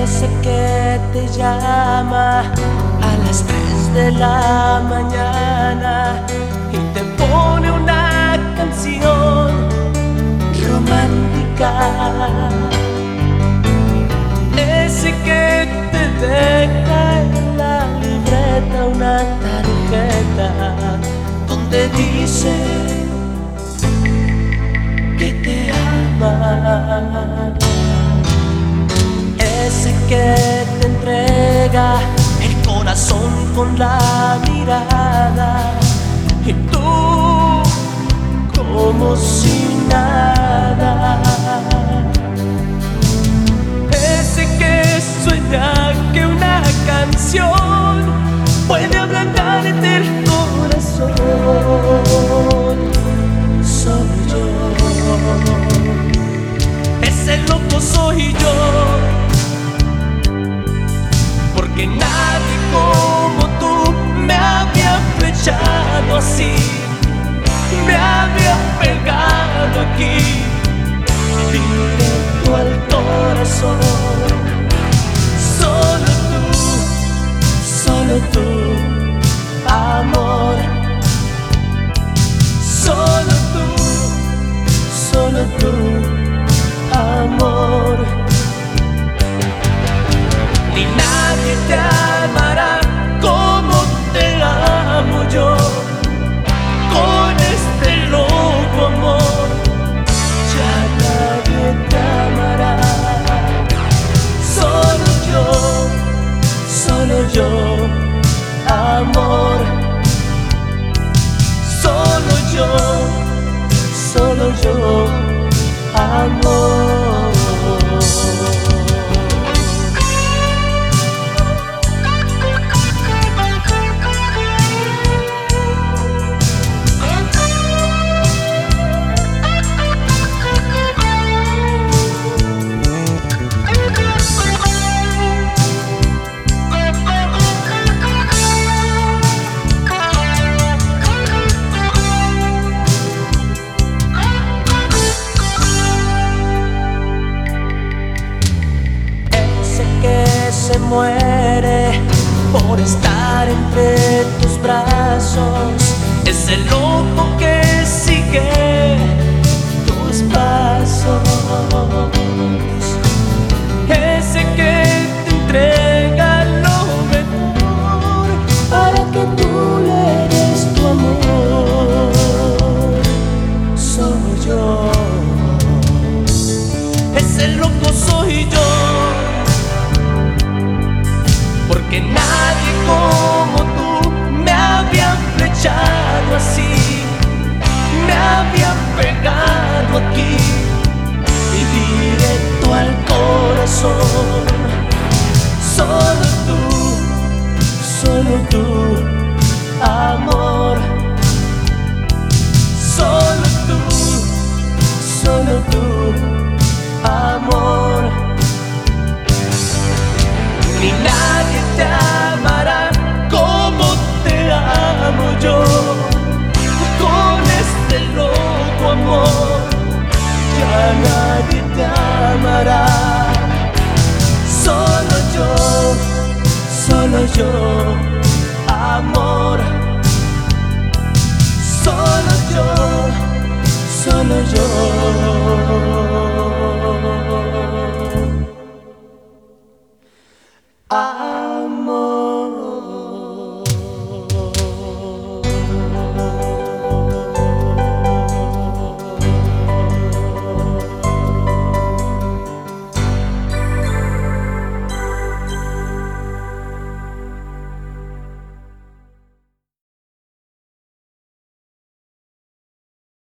Ese que te llama a las 3 de la mañana y te pone una canción romántica. Ese que te deja en la libreta una tarjeta donde dice que te ama. Ese que te entrega el corazón con la mirada y tú como si nada. Ese que sueña que una canción puede ablandarte el corazón. Soy yo. Ese loco soy yo. Porque nadie como tú me había flechado así, me había pegado aquí, directo al corazón. Solo tú, amor. Solo tú, amor. Ni nadie te amará como te amo yo, con este loco amor. Ya nadie te amará. Solo yo, amor. Solo yo, amor. Se muere por estar entre tus brazos. Es el loco que sigue tus pasos. Ese que te entrega lo mejor para que tú le des tu amor. Soy yo. Ese loco soy yo. Porque nadie como tú me había flechado así, me había pegado aquí y directo al corazón. Solo tú, amor. Solo tú, amor. Ni nadie te amará como te amo yo, con este loco amor. Ya nadie te amará. Solo yo, amor. Solo yo,